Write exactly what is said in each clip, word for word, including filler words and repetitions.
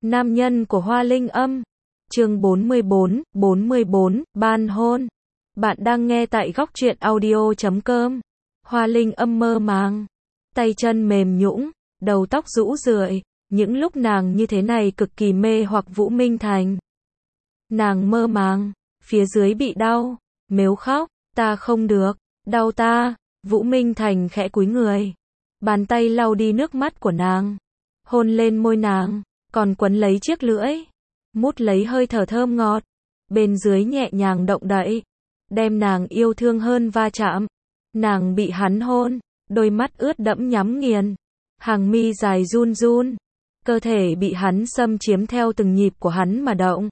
Nam nhân của Hoa Linh Âm. Chương bốn mươi bốn, bốn mươi bốn, ban hôn. Bạn đang nghe tại góc truyện audio chấm com. Hoa Linh Âm mơ màng, tay chân mềm nhũn, đầu tóc rũ rượi, những lúc nàng như thế này cực kỳ mê hoặc Vũ Minh Thành. Nàng mơ màng, phía dưới bị đau, mếu khóc, ta không được, đau ta. Vũ Minh Thành khẽ cúi người, bàn tay lau đi nước mắt của nàng, hôn lên môi nàng, còn quấn lấy chiếc lưỡi, mút lấy hơi thở thơm ngọt, bên dưới nhẹ nhàng động đậy, đem nàng yêu thương hơn va chạm. Nàng bị hắn hôn, đôi mắt ướt đẫm nhắm nghiền, hàng mi dài run run, cơ thể bị hắn xâm chiếm theo từng nhịp của hắn mà động.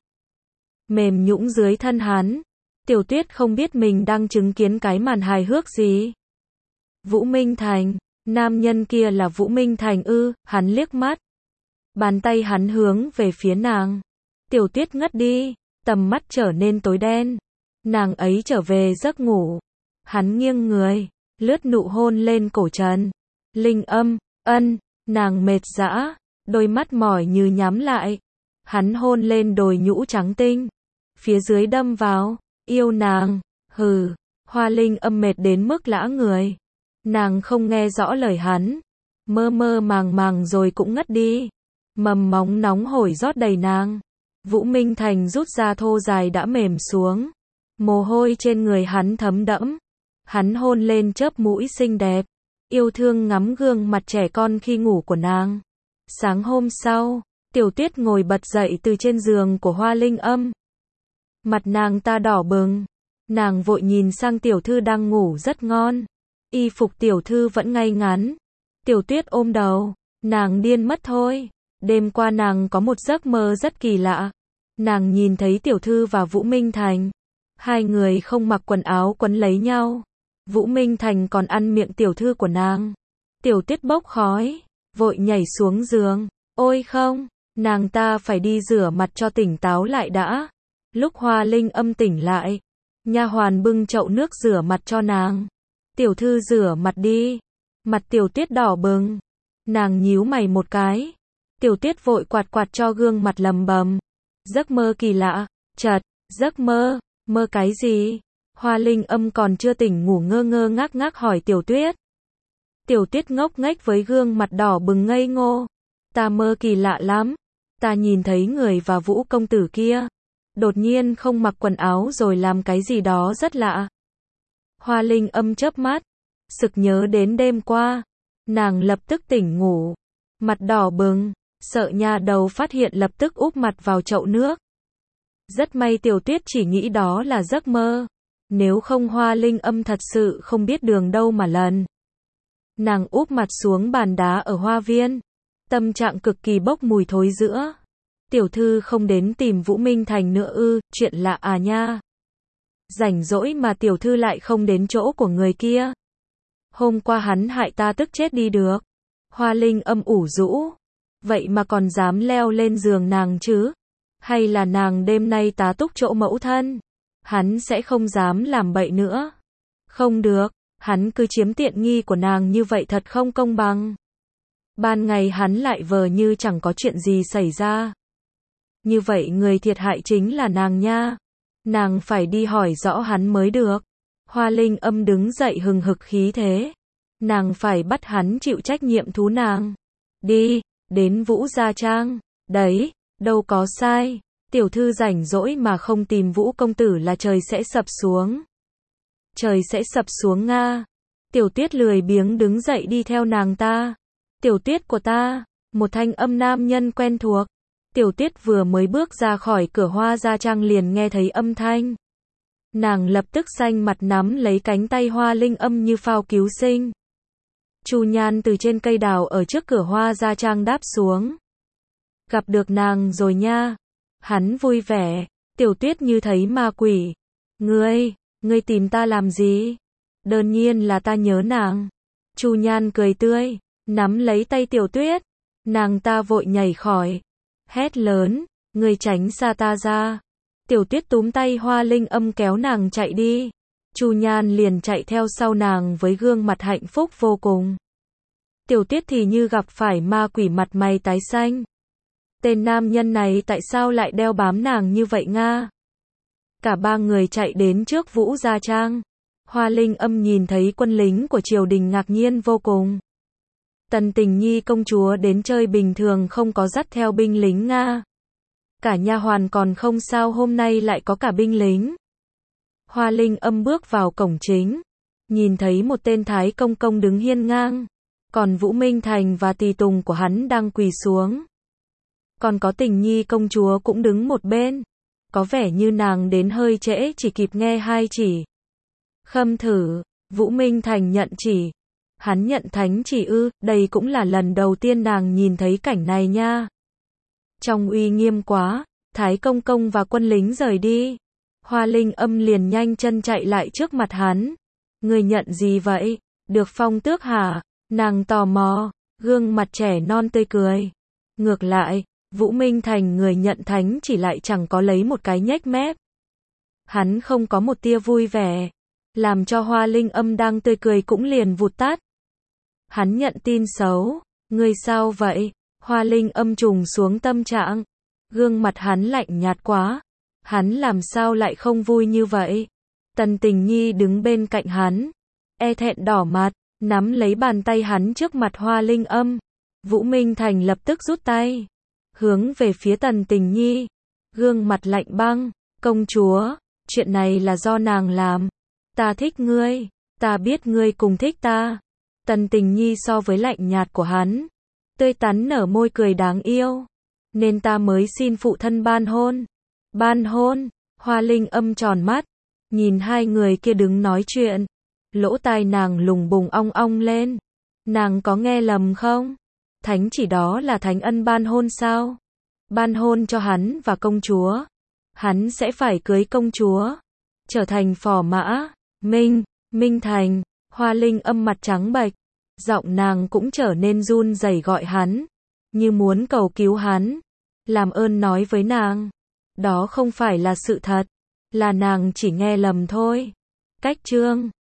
Mềm nhũn dưới thân hắn, Tiểu Tuyết không biết mình đang chứng kiến cái màn hài hước gì. Vũ Minh Thành, nam nhân kia là Vũ Minh Thành ư? Hắn liếc mắt, bàn tay hắn hướng về phía nàng. Tiểu Tuyết ngất đi, tầm mắt trở nên tối đen. Nàng ấy trở về giấc ngủ. Hắn nghiêng người, lướt nụ hôn lên cổ Trần Linh Âm. Ân, nàng mệt dã, đôi mắt mỏi như nhắm lại. Hắn hôn lên đồi nhũ trắng tinh, phía dưới đâm vào. Yêu nàng, hừ. Hoa Linh Âm mệt đến mức lã người. Nàng không nghe rõ lời hắn, mơ mơ màng màng rồi cũng ngất đi. Mầm móng nóng hổi rót đầy nàng. Vũ Minh Thành rút ra thô dài đã mềm xuống, mồ hôi trên người hắn thấm đẫm. Hắn hôn lên chớp mũi xinh đẹp, yêu thương ngắm gương mặt trẻ con khi ngủ của nàng. Sáng hôm sau, Tiểu Tuyết ngồi bật dậy từ trên giường của Hoa Linh Âm. Mặt nàng ta đỏ bừng, nàng vội nhìn sang tiểu thư đang ngủ rất ngon. Y phục tiểu thư vẫn ngay ngắn. Tiểu Tuyết ôm đầu, nàng điên mất thôi. Đêm qua nàng có một giấc mơ rất kỳ lạ. Nàng nhìn thấy tiểu thư và Vũ Minh Thành, hai người không mặc quần áo quấn lấy nhau. Vũ Minh Thành còn ăn miệng tiểu thư của nàng. Tiểu Tuyết bốc khói, vội nhảy xuống giường. Ôi không, nàng ta phải đi rửa mặt cho tỉnh táo lại đã. Lúc Hoa Linh Âm tỉnh lại, nha hoàn bưng chậu nước rửa mặt cho nàng. Tiểu thư rửa mặt đi. Mặt Tiểu Tuyết đỏ bừng, nàng nhíu mày một cái. Tiểu Tuyết vội quạt quạt cho gương mặt lầm bầm. Giấc mơ kỳ lạ, chật, giấc mơ, mơ cái gì? Hoa Linh Âm còn chưa tỉnh ngủ ngơ ngơ ngác ngác hỏi Tiểu Tuyết. Tiểu Tuyết ngốc nghếch với gương mặt đỏ bừng ngây ngô. Ta mơ kỳ lạ lắm. Ta nhìn thấy người và Vũ công tử kia, đột nhiên không mặc quần áo rồi làm cái gì đó rất lạ. Hoa Linh Âm chớp mắt, sực nhớ đến đêm qua. Nàng lập tức tỉnh ngủ, mặt đỏ bừng, sợ nha đầu phát hiện lập tức úp mặt vào chậu nước. Rất may Tiểu Tuyết chỉ nghĩ đó là giấc mơ, nếu không Hoa Linh Âm thật sự không biết đường đâu mà lần. Nàng úp mặt xuống bàn đá ở hoa viên, tâm trạng cực kỳ bốc mùi thối rữa. Tiểu thư không đến tìm Vũ Minh Thành nữa ư? Chuyện lạ à nha. Rảnh rỗi mà tiểu thư lại không đến chỗ của người kia. Hôm qua hắn hại ta tức chết đi được. Hoa Linh Âm ủ rũ. Vậy mà còn dám leo lên giường nàng chứ? Hay là nàng đêm nay tá túc chỗ mẫu thân? Hắn sẽ không dám làm bậy nữa. Không được, hắn cứ chiếm tiện nghi của nàng như vậy thật không công bằng. Ban ngày hắn lại vờ như chẳng có chuyện gì xảy ra. Như vậy người thiệt hại chính là nàng nha. Nàng phải đi hỏi rõ hắn mới được. Hoa Linh Âm đứng dậy hừng hực khí thế. Nàng phải bắt hắn chịu trách nhiệm thú nàng. Đi, đến Vũ Gia Trang. Đấy, đâu có sai. Tiểu thư rảnh rỗi mà không tìm Vũ công tử là trời sẽ sập xuống. Trời sẽ sập xuống nga. Tiểu Tuyết lười biếng đứng dậy đi theo nàng ta. Tiểu Tuyết của ta, một thanh âm nam nhân quen thuộc. Tiểu Tuyết vừa mới bước ra khỏi cửa Hoa Gia Trang liền nghe thấy âm thanh. Nàng lập tức xanh mặt nắm lấy cánh tay Hoa Linh Âm như phao cứu sinh. Chu Nhan từ trên cây đào ở trước cửa Hoa Gia Trang đáp xuống. Gặp được nàng rồi nha. Hắn vui vẻ. Tiểu Tuyết như thấy ma quỷ. Ngươi, ngươi tìm ta làm gì? Đương nhiên là ta nhớ nàng. Chu Nhan cười tươi, nắm lấy tay Tiểu Tuyết. Nàng ta vội nhảy khỏi, hét lớn, ngươi tránh xa ta ra. Tiểu Tuyết túm tay Hoa Linh Âm kéo nàng chạy đi. Chu Nhan liền chạy theo sau nàng với gương mặt hạnh phúc vô cùng. Tiểu Tuyết thì như gặp phải ma quỷ, mặt mày tái xanh. tên nam nhân này tại sao lại đeo bám nàng như vậy nga? Cả ba người chạy đến trước Vũ Gia Trang. Hoa Linh Âm nhìn thấy quân lính của triều đình ngạc nhiên vô cùng. Tần Tình Nhi công chúa đến chơi bình thường không có dắt theo binh lính nga. Cả nha hoàn còn không sao, hôm nay lại có cả binh lính. Hoa Linh Âm bước vào cổng chính, nhìn thấy một tên thái công công đứng hiên ngang, còn Vũ Minh Thành và tùy tùng của hắn đang quỳ xuống. Còn có Tình Nhi công chúa cũng đứng một bên, có vẻ như nàng đến hơi trễ chỉ kịp nghe hai chỉ. Khâm thử, Vũ Minh Thành nhận chỉ. Hắn nhận thánh chỉ ư, đây cũng là lần đầu tiên nàng nhìn thấy cảnh này nha. Trong uy nghiêm quá, thái công công và quân lính rời đi. Hoa Linh Âm liền nhanh chân chạy lại trước mặt hắn. Người nhận gì vậy? Được phong tước hả? Nàng tò mò, gương mặt trẻ non tươi cười. Ngược lại, Vũ Minh Thành người nhận thánh chỉ lại chẳng có lấy một cái nhếch mép. Hắn không có một tia vui vẻ, làm cho Hoa Linh Âm đang tươi cười cũng liền vụt tắt. Hắn nhận tin xấu. Người sao vậy? Hoa Linh Âm trùng xuống tâm trạng. Gương mặt hắn lạnh nhạt quá. Hắn làm sao lại không vui như vậy? Tần Tình Nhi đứng bên cạnh hắn, e thẹn đỏ mặt, nắm lấy bàn tay hắn trước mặt Hoa Linh Âm. Vũ Minh Thành lập tức rút tay, hướng về phía Tần Tình Nhi, gương mặt lạnh băng. Công chúa, chuyện này là do nàng làm. Ta thích ngươi, ta biết ngươi cùng thích ta. Tần Tình Nhi so với lạnh nhạt của hắn, tươi tắn nở môi cười đáng yêu. Nên ta mới xin phụ thân ban hôn. Ban hôn? Hoa Linh Âm tròn mắt, nhìn hai người kia đứng nói chuyện. Lỗ tai nàng lùng bùng ong ong lên. Nàng có nghe lầm không? Thánh chỉ đó là thánh ân ban hôn sao? Ban hôn cho hắn và công chúa. Hắn sẽ phải cưới công chúa, trở thành phò mã. Minh, Minh Thành. Hoa Linh Âm mặt trắng bệch, giọng nàng cũng trở nên run rẩy gọi hắn, như muốn cầu cứu hắn. Làm ơn nói với nàng, đó không phải là sự thật, là nàng chỉ nghe lầm thôi. Cách chương